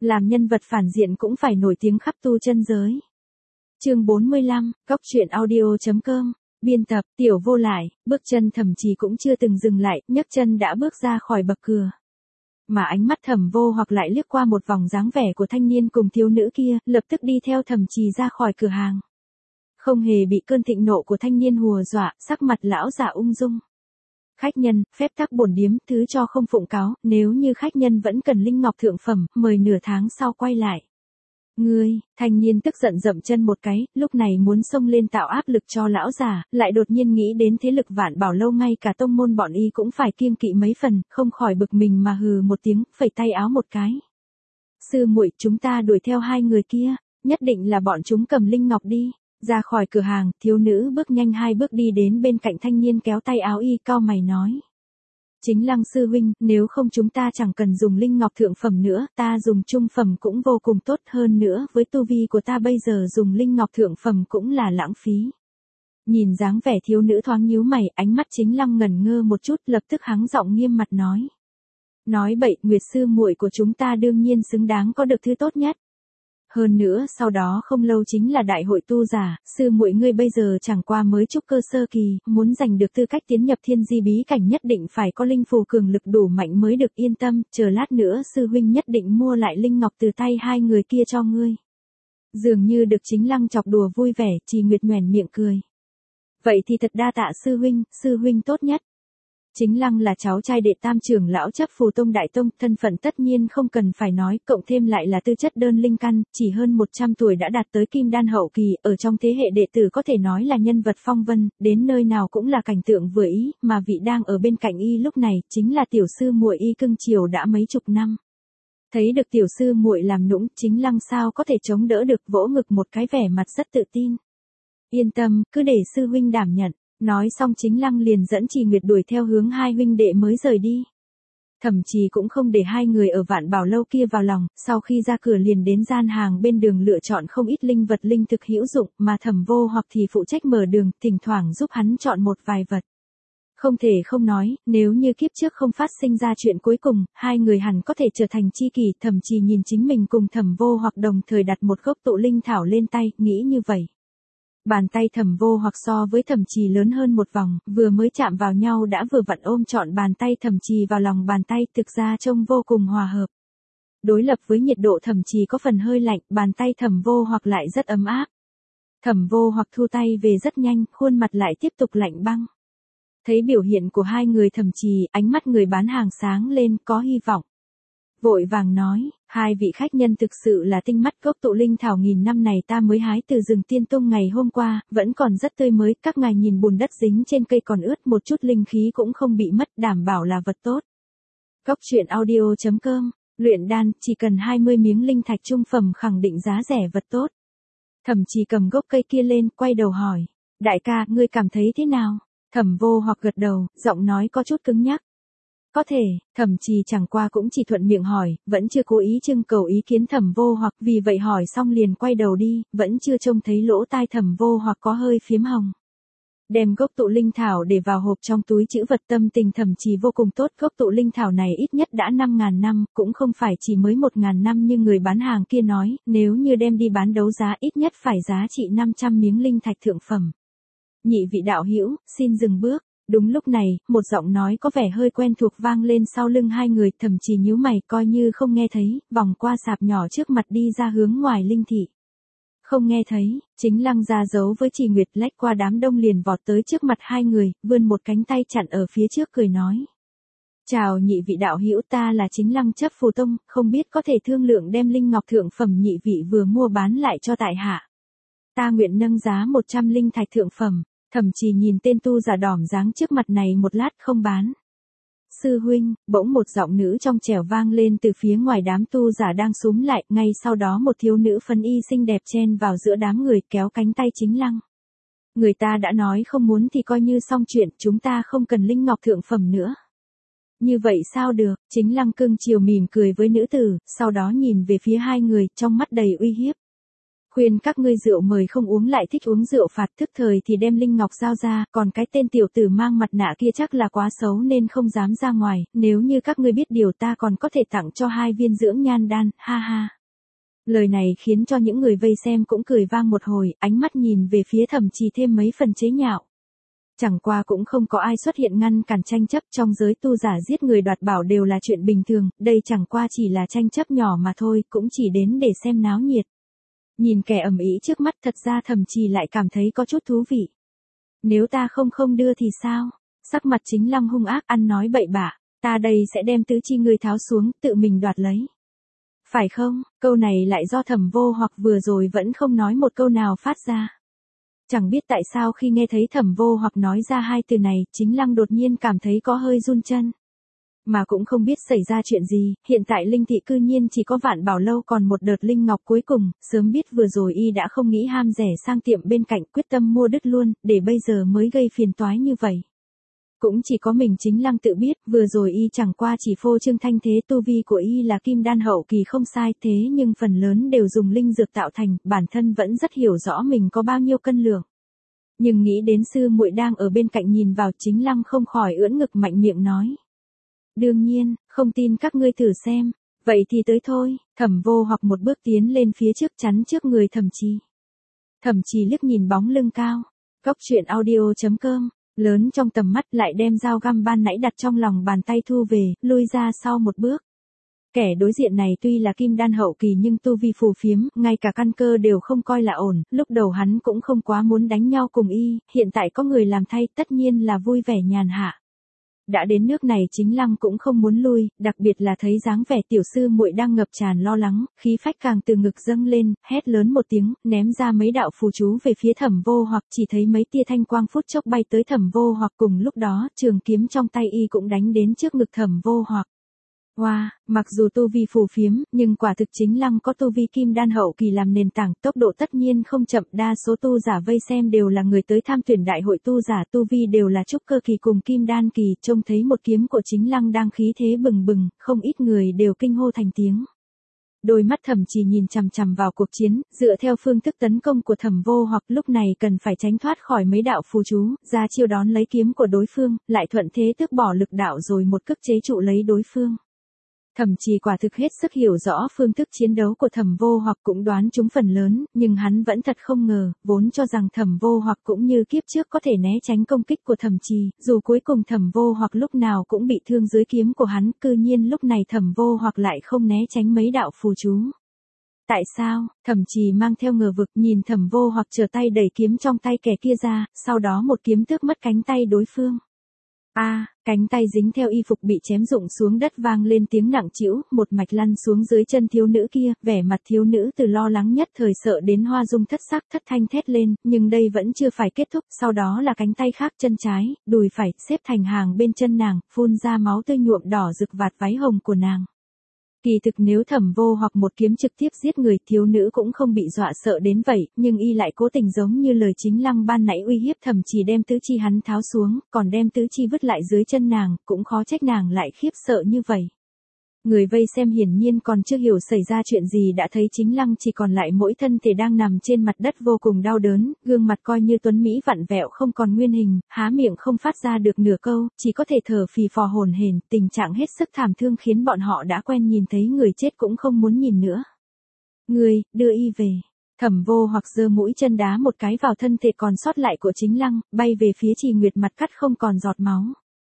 Làm nhân vật phản diện cũng phải nổi tiếng khắp tu chân giới. Chương 45, Cóc truyện audio.com. Biên tập, Tiểu Vô Lại. Bước chân Thẩm Trì cũng chưa từng dừng lại, nhấc chân đã bước ra khỏi bậc cửa. Mà ánh mắt Thẩm Vô Hoặc lại liếc qua một vòng dáng vẻ của thanh niên cùng thiếu nữ kia, lập tức đi theo Thẩm Trì ra khỏi cửa hàng. Không hề bị cơn thịnh nộ của thanh niên hùa dọa, sắc mặt lão già ung dung. Khách nhân, phép tắc bổn điếm, thứ cho không phụng cáo, nếu như khách nhân vẫn cần linh ngọc thượng phẩm, mời nửa tháng sau quay lại. Ngươi, thanh niên tức giận dậm chân một cái, lúc này muốn xông lên tạo áp lực cho lão già, lại đột nhiên nghĩ đến thế lực Vạn Bảo lâu ngay cả tông môn bọn y cũng phải kiêng kỵ mấy phần, không khỏi bực mình mà hừ một tiếng, phẩy tay áo một cái. Sư muội, chúng ta đuổi theo hai người kia, nhất định là bọn chúng cầm linh ngọc đi. Ra khỏi cửa hàng, thiếu nữ bước nhanh 2 bước đi đến bên cạnh thanh niên kéo tay áo y, cau mày nói. Chính Lăng sư huynh, nếu không chúng ta chẳng cần dùng linh ngọc thượng phẩm nữa, ta dùng trung phẩm cũng vô cùng tốt, hơn nữa, với tu vi của ta bây giờ dùng linh ngọc thượng phẩm cũng là lãng phí. Nhìn dáng vẻ thiếu nữ thoáng nhíu mày, ánh mắt Chính Lăng ngẩn ngơ một chút, lập tức hắng giọng nghiêm mặt nói. Nói bậy, Nguyệt sư muội của chúng ta đương nhiên xứng đáng có được thứ tốt nhất. Hơn nữa, sau đó không lâu chính là đại hội tu giả, sư muội ngươi bây giờ chẳng qua mới trúc cơ sơ kỳ, muốn giành được tư cách tiến nhập thiên di bí cảnh nhất định phải có linh phù cường lực đủ mạnh mới được, yên tâm, chờ lát nữa sư huynh nhất định mua lại linh ngọc từ tay hai người kia cho ngươi. Dường như được Chính Lăng chọc đùa vui vẻ, Trì Nguyệt nhoẻn miệng cười. Vậy thì thật đa tạ sư huynh tốt nhất. Chính Lăng là cháu trai đệ tam trưởng lão chấp Phù Tông Đại Tông, thân phận tất nhiên không cần phải nói, cộng thêm lại là tư chất đơn linh căn, chỉ hơn 100 tuổi đã đạt tới kim đan hậu kỳ, ở trong thế hệ đệ tử có thể nói là nhân vật phong vân, đến nơi nào cũng là cảnh tượng vừa ý, mà vị đang ở bên cạnh y lúc này, chính là tiểu sư muội y cưng chiều đã mấy chục năm. Thấy được tiểu sư muội làm nũng, Chính Lăng sao có thể chống đỡ được, vỗ ngực một cái, vẻ mặt rất tự tin. Yên tâm, cứ để sư huynh đảm nhận. Nói xong Chính Lăng liền dẫn Trì Nguyệt đuổi theo hướng hai huynh đệ mới rời đi. Thẩm Trì cũng không để hai người ở Vạn Bảo lâu kia vào lòng, sau khi ra cửa liền đến gian hàng bên đường lựa chọn không ít linh vật linh thực hữu dụng, mà Thẩm Vô Hoặc thì phụ trách mở đường, thỉnh thoảng giúp hắn chọn một vài vật. Không thể không nói, nếu như kiếp trước không phát sinh ra chuyện cuối cùng, hai người hẳn có thể trở thành tri kỷ. Thẩm Trì nhìn chính mình cùng Thẩm Vô Hoặc đồng thời đặt một gốc tụ linh thảo lên tay, nghĩ như vậy. Bàn tay Thẩm Vô Hoặc so với Thẩm Trì lớn hơn một vòng, vừa mới chạm vào nhau đã vừa vặn ôm trọn bàn tay Thẩm Trì vào lòng bàn tay, thực ra trông vô cùng hòa hợp. Đối lập với nhiệt độ Thẩm Trì có phần hơi lạnh, bàn tay Thẩm Vô Hoặc lại rất ấm áp. Thẩm Vô Hoặc thu tay về rất nhanh, khuôn mặt lại tiếp tục lạnh băng. Thấy biểu hiện của hai người Thẩm Trì, ánh mắt người bán hàng sáng lên, có hy vọng. Vội vàng nói, hai vị khách nhân thực sự là tinh mắt, gốc tụ linh thảo nghìn năm này ta mới hái từ rừng Tiên Tông ngày hôm qua, vẫn còn rất tươi mới, các ngài nhìn bùn đất dính trên cây còn ướt, một chút linh khí cũng không bị mất, đảm bảo là vật tốt. Cóc truyện audio.com, luyện đan, chỉ cần 20 miếng linh thạch trung phẩm khẳng định giá rẻ vật tốt. Thẩm Trì cầm gốc cây kia lên, quay đầu hỏi, đại ca, ngươi cảm thấy thế nào? Thẩm Vô Hoặc gật đầu, giọng nói có chút cứng nhắc. Có thể, Thẩm Trì chẳng qua cũng chỉ thuận miệng hỏi, vẫn chưa cố ý trưng cầu ý kiến Thẩm Vô Hoặc, vì vậy hỏi xong liền quay đầu đi, vẫn chưa trông thấy lỗ tai Thẩm Vô Hoặc có hơi phím hồng. Đem gốc tụ linh thảo để vào hộp trong túi trữ vật, tâm tình Thẩm Trì vô cùng tốt, gốc tụ linh thảo này ít nhất đã 5.000 năm, cũng không phải chỉ mới 1.000 năm như người bán hàng kia nói, nếu như đem đi bán đấu giá ít nhất phải giá trị 500 miếng linh thạch thượng phẩm. Nhị vị đạo hữu, xin dừng bước. Đúng lúc này, một giọng nói có vẻ hơi quen thuộc vang lên sau lưng hai người, Thẩm Trì nhíu mày coi như không nghe thấy, vòng qua sạp nhỏ trước mặt đi ra hướng ngoài linh thị. Không nghe thấy, Chính Lăng ra dấu với Trì Nguyệt, lách qua đám đông liền vọt tới trước mặt hai người, vươn một cánh tay chặn ở phía trước, cười nói. Chào nhị vị đạo hữu, ta là Chính Lăng chấp Phù Tông, không biết có thể thương lượng đem linh ngọc thượng phẩm nhị vị vừa mua bán lại cho tại hạ. Ta nguyện nâng giá 100 linh thạch thượng phẩm. Thẩm Trì nhìn tên tu giả đỏm dáng trước mặt này một lát, không bán. Sư huynh, bỗng một giọng nữ trong trẻo vang lên từ phía ngoài đám tu giả đang xúm lại, ngay sau đó một thiếu nữ phấn y xinh đẹp chen vào giữa đám người, kéo cánh tay Chính Lăng. Người ta đã nói không muốn thì coi như xong chuyện, chúng ta không cần linh ngọc thượng phẩm nữa. Như vậy sao được? Chính Lăng cưng chiều mỉm cười với nữ tử, sau đó nhìn về phía hai người, trong mắt đầy uy hiếp. Khuyên các ngươi rượu mời không uống lại thích uống rượu phạt, tức thời thì đem linh ngọc giao ra, còn cái tên tiểu tử mang mặt nạ kia chắc là quá xấu nên không dám ra ngoài, nếu như các ngươi biết điều ta còn có thể tặng cho 2 viên dưỡng nhan đan, ha ha. Lời này khiến cho những người vây xem cũng cười vang một hồi, ánh mắt nhìn về phía Thẩm Trì thêm mấy phần chế nhạo. Chẳng qua cũng không có ai xuất hiện ngăn cản tranh chấp, trong giới tu giả giết người đoạt bảo đều là chuyện bình thường, đây chẳng qua chỉ là tranh chấp nhỏ mà thôi, cũng chỉ đến để xem náo nhiệt. Nhìn kẻ ầm ĩ trước mắt thật ra Thẩm Trì lại cảm thấy có chút thú vị. Nếu ta không đưa thì sao? Sắc mặt Chính Lăng hung ác ăn nói bậy bạ, ta đây sẽ đem tứ chi ngươi tháo xuống, tự mình đoạt lấy. Phải không? Câu này lại do Thẩm Vô Hoặc vừa rồi vẫn không nói một câu nào phát ra. Chẳng biết tại sao khi nghe thấy Thẩm Vô Hoặc nói ra 2 từ này, Chính Lăng đột nhiên cảm thấy có hơi run chân. Mà cũng không biết xảy ra chuyện gì, hiện tại Linh Thị cư nhiên chỉ có Vạn Bảo Lâu còn một đợt linh ngọc cuối cùng, sớm biết vừa rồi y đã không nghĩ ham rẻ sang tiệm bên cạnh, quyết tâm mua đứt luôn, để bây giờ mới gây phiền toái như vậy. Cũng chỉ có mình Chính Lăng tự biết, vừa rồi y chẳng qua chỉ phô trương thanh thế, tu vi của y là kim đan hậu kỳ không sai, thế nhưng phần lớn đều dùng linh dược tạo thành, bản thân vẫn rất hiểu rõ mình có bao nhiêu cân lượng. Nhưng nghĩ đến sư muội đang ở bên cạnh nhìn vào, Chính Lăng không khỏi ưỡn ngực mạnh miệng nói. Đương nhiên, không tin các ngươi thử xem, vậy thì tới thôi. Thẩm Vô Hoặc một bước tiến lên phía trước chắn trước người Thẩm Trì. Thẩm Trì liếc nhìn bóng lưng cao, Góc Truyện Audio.com, lớn trong tầm mắt, lại đem dao găm ban nãy đặt trong lòng bàn tay thu về, lui ra sau một bước. Kẻ đối diện này tuy là kim đan hậu kỳ nhưng tu vi phù phiếm, ngay cả căn cơ đều không coi là ổn, lúc đầu hắn cũng không quá muốn đánh nhau cùng y, hiện tại có người làm thay tất nhiên là vui vẻ nhàn hạ. Đã đến nước này Chính Lăng cũng không muốn lui, đặc biệt là thấy dáng vẻ tiểu sư muội đang ngập tràn lo lắng, khí phách càng từ ngực dâng lên, hét lớn một tiếng, ném ra mấy đạo phù chú về phía Thẩm Vô Hoặc, chỉ thấy mấy tia thanh quang phút chốc bay tới Thẩm Vô Hoặc, cùng lúc đó, trường kiếm trong tay y cũng đánh đến trước ngực Thẩm Vô Hoặc. Wow, mặc dù tu vi phù phiếm, nhưng quả thực Chính Lăng có tu vi kim đan hậu kỳ làm nền tảng, tốc độ tất nhiên không chậm, đa số tu giả vây xem đều là người tới tham tuyển đại hội tu giả, tu vi đều là trúc cơ kỳ cùng kim đan kỳ, trông thấy một kiếm của Chính Lăng đang khí thế bừng bừng, không ít người đều kinh hô thành tiếng. Đôi mắt Thẩm Trì nhìn chằm chằm vào cuộc chiến, dựa theo phương thức tấn công của Thẩm Vô Hoặc lúc này cần phải tránh thoát khỏi mấy đạo phù chú, ra chiêu đón lấy kiếm của đối phương, lại thuận thế tước bỏ lực đạo rồi một cước chế trụ lấy đối phương. Thẩm Trì quả thực hết sức hiểu rõ phương thức chiến đấu của Thẩm Vô Hoặc, cũng đoán chúng phần lớn, nhưng hắn vẫn thật không ngờ, vốn cho rằng Thẩm Vô Hoặc cũng như kiếp trước có thể né tránh công kích của Thẩm Trì, dù cuối cùng Thẩm Vô Hoặc lúc nào cũng bị thương dưới kiếm của hắn, cư nhiên lúc này Thẩm Vô Hoặc lại không né tránh mấy đạo phù chú. Tại sao? Thẩm Trì mang theo ngờ vực nhìn Thẩm Vô Hoặc trở tay đẩy kiếm trong tay kẻ kia ra, sau đó một kiếm tước mất cánh tay đối phương. Cánh tay dính theo y phục bị chém rụng xuống đất, vang lên tiếng nặng trĩu, một mạch lăn xuống dưới chân thiếu nữ kia, vẻ mặt thiếu nữ từ lo lắng nhất thời sợ đến hoa dung thất sắc, thất thanh thét lên, nhưng đây vẫn chưa phải kết thúc, sau đó là cánh tay khác, chân trái, đùi phải, xếp thành hàng bên chân nàng, phun ra máu tươi nhuộm đỏ rực vạt váy hồng của nàng. Kỳ thực nếu Thẩm Vô Hoặc một kiếm trực tiếp giết người, thiếu nữ cũng không bị dọa sợ đến vậy, nhưng y lại cố tình giống như lời Chính Lăng ban nãy uy hiếp, Thẩm Trì đem tứ chi hắn tháo xuống, còn đem tứ chi vứt lại dưới chân nàng, cũng khó trách nàng lại khiếp sợ như vậy. Người vây xem hiển nhiên còn chưa hiểu xảy ra chuyện gì đã thấy Chính Lăng chỉ còn lại mỗi thân thể đang nằm trên mặt đất vô cùng đau đớn, gương mặt coi như tuấn mỹ vặn vẹo không còn nguyên hình, há miệng không phát ra được nửa câu, chỉ có thể thở phì phò hổn hển, tình trạng hết sức thảm thương khiến bọn họ đã quen nhìn thấy người chết cũng không muốn nhìn nữa. Ngươi, đưa y về. Thẩm Vô Hoặc giơ mũi chân đá một cái vào thân thể còn sót lại của Chính Lăng, bay về phía Trì Nguyệt, mặt cắt không còn giọt máu.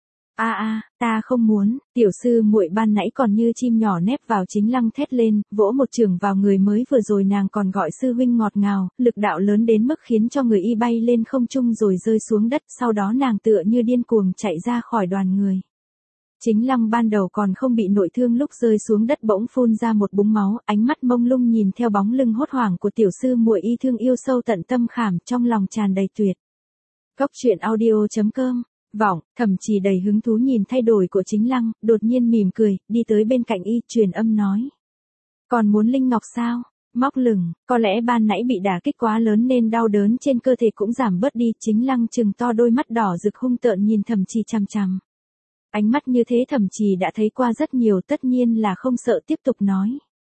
Ta không muốn, tiểu sư muội ban nãy còn như chim nhỏ nép vào. Chính Lăng thét lên, vỗ một chưởng vào người mới vừa rồi nàng còn gọi sư huynh ngọt ngào, lực đạo lớn đến mức khiến cho người y bay lên không trung rồi rơi xuống đất, sau đó nàng tựa như điên cuồng chạy ra khỏi đoàn người. Chính Lăng ban đầu còn không bị nội thương, lúc rơi xuống đất bỗng phun ra một búng máu, ánh mắt mông lung nhìn theo bóng lưng hốt hoảng của tiểu sư muội, y thương yêu sâu tận tâm khảm, trong lòng tràn đầy tuyệt. Góc Truyện Audio.com. Thẩm Trì đầy hứng thú nhìn thay đổi của Chính Lăng, đột nhiên mỉm cười, đi tới bên cạnh y, truyền âm nói. Còn muốn linh ngọc sao? Móc lửng, có lẽ ban nãy bị đả kích quá lớn nên đau đớn trên cơ thể cũng giảm bớt đi. Chính Lăng trừng to đôi mắt đỏ rực hung tợn nhìn Thẩm Trì chằm chằm. Ánh mắt như thế Thẩm Trì đã thấy qua rất nhiều, tất nhiên là không sợ, tiếp tục nói.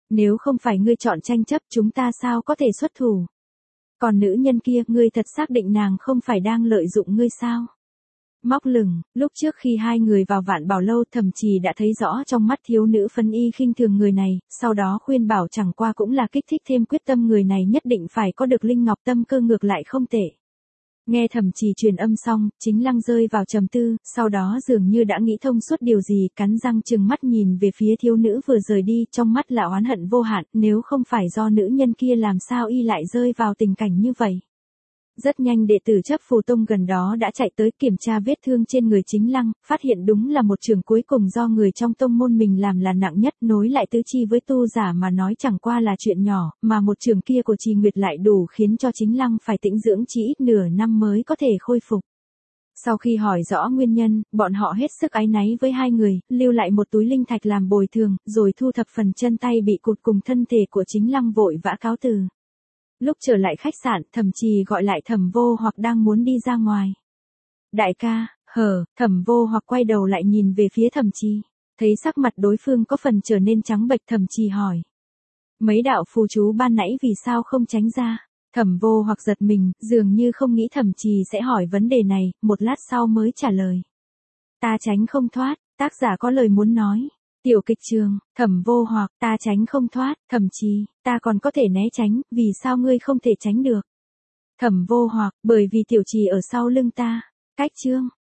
Nếu không phải ngươi chọn tranh chấp chúng ta sao có thể xuất thủ. Còn nữ nhân kia, ngươi thật xác định nàng không phải đang lợi dụng ngươi sao? Móc lửng, lúc trước khi hai người vào Vạn Bảo Lâu Thẩm Trì đã thấy rõ trong mắt thiếu nữ phân y khinh thường người này, sau đó khuyên bảo chẳng qua cũng là kích thích thêm quyết tâm người này nhất định phải có được linh ngọc tâm cơ ngược lại không tệ. Nghe Thẩm Trì truyền âm xong, Chính Lăng rơi vào trầm tư, sau đó dường như đã nghĩ thông suốt điều gì, cắn răng trừng mắt nhìn về phía thiếu nữ vừa rời đi, trong mắt là oán hận vô hạn, nếu không phải do nữ nhân kia làm sao y lại rơi vào tình cảnh như vậy. Rất nhanh đệ tử chấp phù tông gần đó đã chạy tới kiểm tra vết thương trên người Chính Lăng, phát hiện đúng là một trường cuối cùng do người trong tông môn mình làm là nặng nhất, nối lại tứ chi với tu giả mà nói chẳng qua là chuyện nhỏ, mà một trường kia của Trì Nguyệt lại đủ khiến cho Chính Lăng phải tĩnh dưỡng chỉ ít nửa năm mới có thể khôi phục. Sau khi hỏi rõ nguyên nhân, bọn họ hết sức áy náy với hai người, lưu lại một túi linh thạch làm bồi thường, rồi thu thập phần chân tay bị cụt cùng thân thể của Chính Lăng vội vã cáo từ. Lúc trở lại khách sạn, Thẩm Trì gọi lại Thẩm Vô Hoặc đang muốn đi ra ngoài. Đại ca, Thẩm Vô Hoặc quay đầu lại nhìn về phía Thẩm Trì, thấy sắc mặt đối phương có phần trở nên trắng bệch, Thẩm Trì hỏi. Mấy đạo phù chú ban nãy vì sao không tránh ra? Thẩm Vô Hoặc giật mình, dường như không nghĩ Thẩm Trì sẽ hỏi vấn đề này, một lát sau mới trả lời. Ta tránh không thoát, tác giả có lời muốn nói. Tiểu kịch trường, Thẩm Vô Hoặc, ta tránh không thoát, Thẩm Trì, ta còn có thể né tránh, vì sao ngươi không thể tránh được? Thẩm Vô Hoặc, bởi vì Tiểu Trì ở sau lưng ta. Cách chương